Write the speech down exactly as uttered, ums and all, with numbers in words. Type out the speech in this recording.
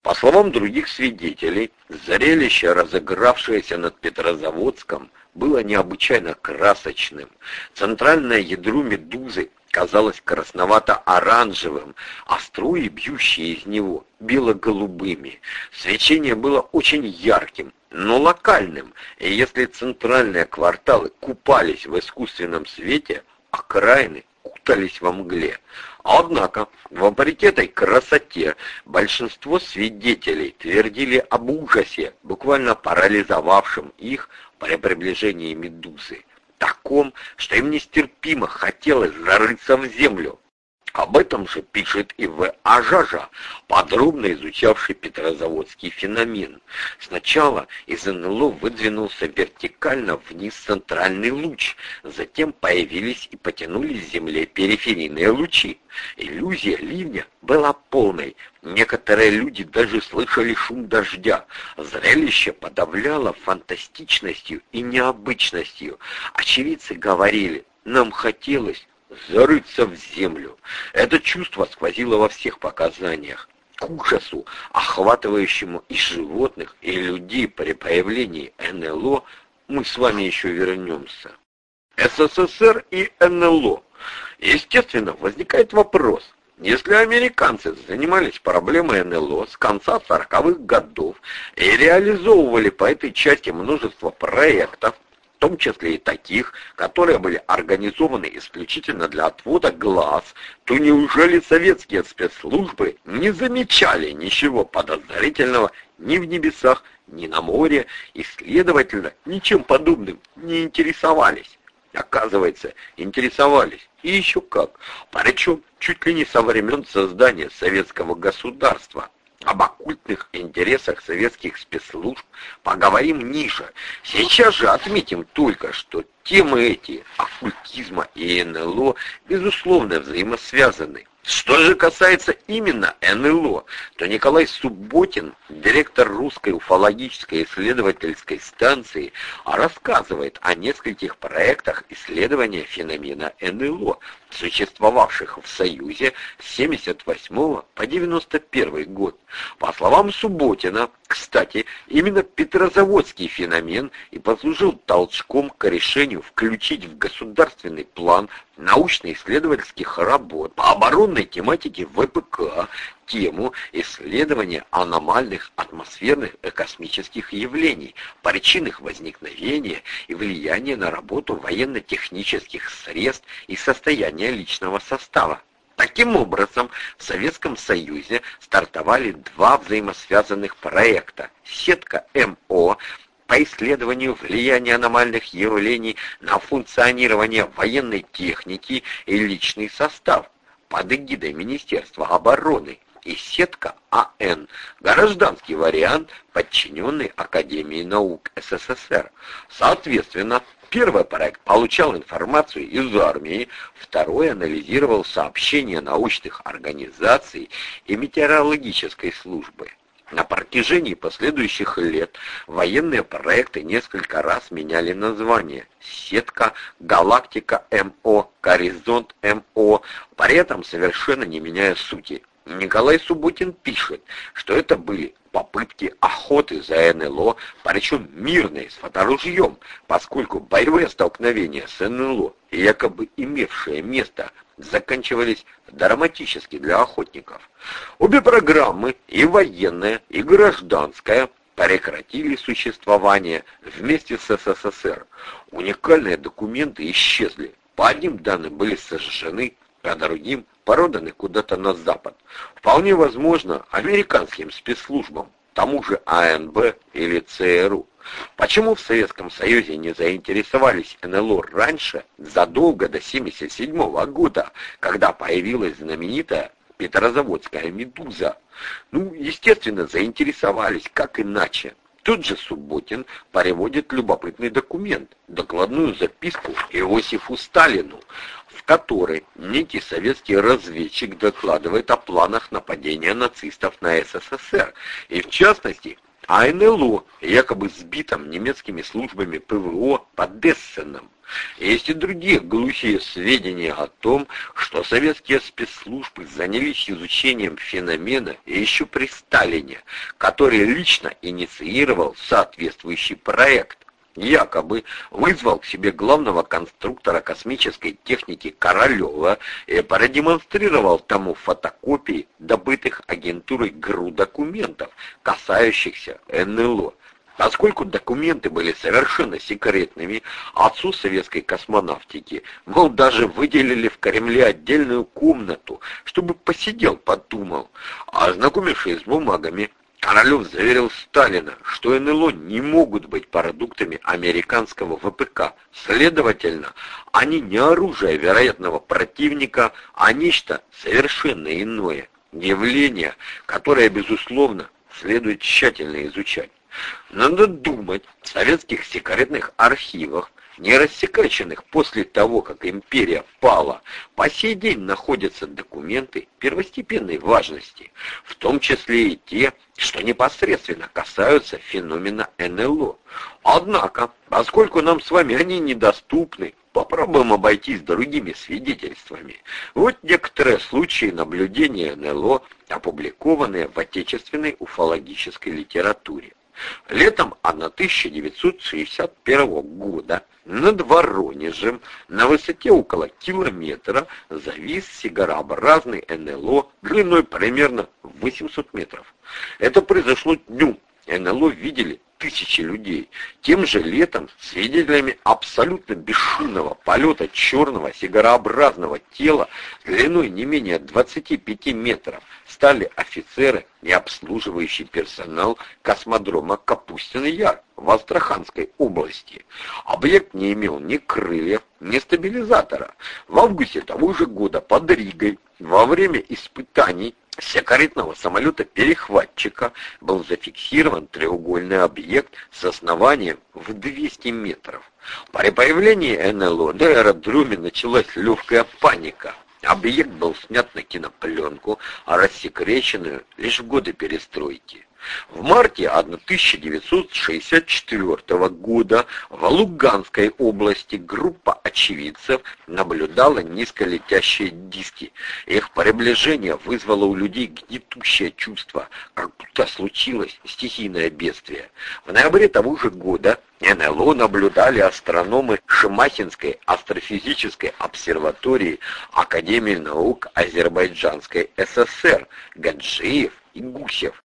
По словам других свидетелей, зрелище, разыгравшееся над Петрозаводском, было необычайно красочным. Центральное ядро «Медузы» казалось красновато-оранжевым, а струи, бьющие из него, бело-голубыми. Свечение было очень ярким, но локальным, и если центральные кварталы купались в искусственном свете, окраины кутались во мгле. Однако, вопреки этой красоте, большинство свидетелей твердили об ужасе, буквально парализовавшем их при приближении Медузы, таком, что им нестерпимо хотелось зарыться в землю. Об этом же пишет и В. Ажажа, подробно изучавший петрозаводский феномен. Сначала из эн эл о выдвинулся вертикально вниз центральный луч, затем появились и потянулись к земле периферийные лучи. Иллюзия ливня была полной. Некоторые люди даже слышали шум дождя. Зрелище подавляло фантастичностью и необычностью. Очевидцы говорили: «Нам хотелось зарыться в землю». Это чувство сквозило во всех показаниях. К ужасу, охватывающему и животных, и людей при появлении эн эл о, мы с вами еще вернемся. эс эс эс эр и эн эл о. Естественно, возникает вопрос. Если американцы занимались проблемой эн эл о с конца сороковых годов и реализовывали по этой части множество проектов, в том числе и таких, которые были организованы исключительно для отвода глаз, то неужели советские спецслужбы не замечали ничего подозрительного ни в небесах, ни на море, и, следовательно, ничем подобным не интересовались? Оказывается, интересовались, и еще как, причем чуть ли не со времен создания советского государства. Об оккультных интересах советских спецслужб поговорим ниже. Сейчас же отметим только, что темы эти, оккультизма и эн эл о, безусловно взаимосвязаны. Что же касается именно эн эл о, то Николай Субботин, директор Русской уфологической исследовательской станции, рассказывает о нескольких проектах исследования феномена эн эл о, существовавших в Союзе с семьдесят восьмого по девяносто первый год. По словам Субботина, кстати, именно петрозаводский феномен и послужил толчком к решению включить в государственный план научно-исследовательских работ по оборонной тематике вэ пэ ка тему исследования аномальных атмосферных и космических явлений, причин их возникновения и влияния на работу военно-технических средств и состояние личного состава. Таким образом, в Советском Союзе стартовали два взаимосвязанных проекта: сетка эм о по исследованию влияния аномальных явлений на функционирование военной техники и личный состав под эгидой Министерства обороны, и сетка а эн, гражданский вариант, подчиненный Академии наук эс эс эс эр. Соответственно, первый проект получал информацию из армии, второй анализировал сообщения научных организаций и метеорологической службы. На протяжении последующих лет военные проекты несколько раз меняли название: сетка, галактика эм о, горизонт эм о, при этом совершенно не меняя сути. Николай Субботин пишет, что это были попытки охоты за эн эл о, причем мирные, с фоторужьем, поскольку боевые столкновения с эн эл о, якобы имевшие место, заканчивались драматически для охотников. Обе программы, и военная, и гражданская, прекратили существование вместе с эс эс эс эр. Уникальные документы исчезли. По одним данным были сожжены, а другим проданы куда-то на Запад. Вполне возможно, американским спецслужбам, тому же а эн бэ или цэ эр у. Почему в Советском Союзе не заинтересовались эн эл о раньше, задолго до семьдесят седьмого года, когда появилась знаменитая петрозаводская «Медуза»? Ну, естественно, заинтересовались, как иначе. Тот же Субботин приводит любопытный документ, докладную записку Иосифу Сталину, в которой некий советский разведчик докладывает о планах нападения нацистов на эс эс эс эр, и в частности о эн эл о, якобы сбитом немецкими службами пэ вэ о под Эссеном. Есть и другие глухие сведения о том, что советские спецслужбы занялись изучением феномена еще при Сталине, который лично инициировал соответствующий проект. Якобы вызвал к себе главного конструктора космической техники Королева и продемонстрировал тому фотокопии добытых агентурой ГРУ документов, касающихся эн эл о. Поскольку документы были совершенно секретными, отцу советской космонавтики, мол, даже выделили в Кремле отдельную комнату, чтобы посидел, подумал. А ознакомившись с бумагами, Королев заверил Сталина, что эн эл о не могут быть продуктами американского вэ пэ ка. Следовательно, они не оружие вероятного противника, а нечто совершенно иное. Явление, которое, безусловно, следует тщательно изучать. Надо думать, в советских секретных архивах, не рассекреченных после того, как империя пала, по сей день находятся документы первостепенной важности, в том числе и те, что непосредственно касаются феномена эн эл о. Однако, поскольку нам с вами они недоступны, попробуем обойтись другими свидетельствами. Вот некоторые случаи наблюдения эн эл о, опубликованные в отечественной уфологической литературе. Летом тысяча девятьсот шестьдесят первого года над Воронежем на высоте около километра завис сигарообразный эн эл о длиной примерно восемьсот метров. Это произошло днем. эн эл о видели тысячи людей. Тем же летом свидетелями абсолютно бесшумного полета черного сигарообразного тела длиной не менее двадцати пяти метров стали офицеры и обслуживающий персонал космодрома Капустин Яр в Астраханской области. Объект не имел ни крыльев, ни стабилизатора. В августе того же года под Ригой во время испытаний секретного самолета-перехватчика был зафиксирован треугольный объект с основанием в двести метров. При появлении эн эл о на аэродроме началась легкая паника. Объект был снят на кинопленку, а рассекреченную лишь в годы перестройки. В марте тысяча девятьсот шестьдесят четвёртого года в Луганской области группа очевидцев наблюдала низколетящие диски. Их приближение вызвало у людей гнетущее чувство, как будто случилось стихийное бедствие. В ноябре того же года эн эл о наблюдали астрономы Шимахинской астрофизической обсерватории Академии наук Азербайджанской эс эс эр Гаджиев и Гусев.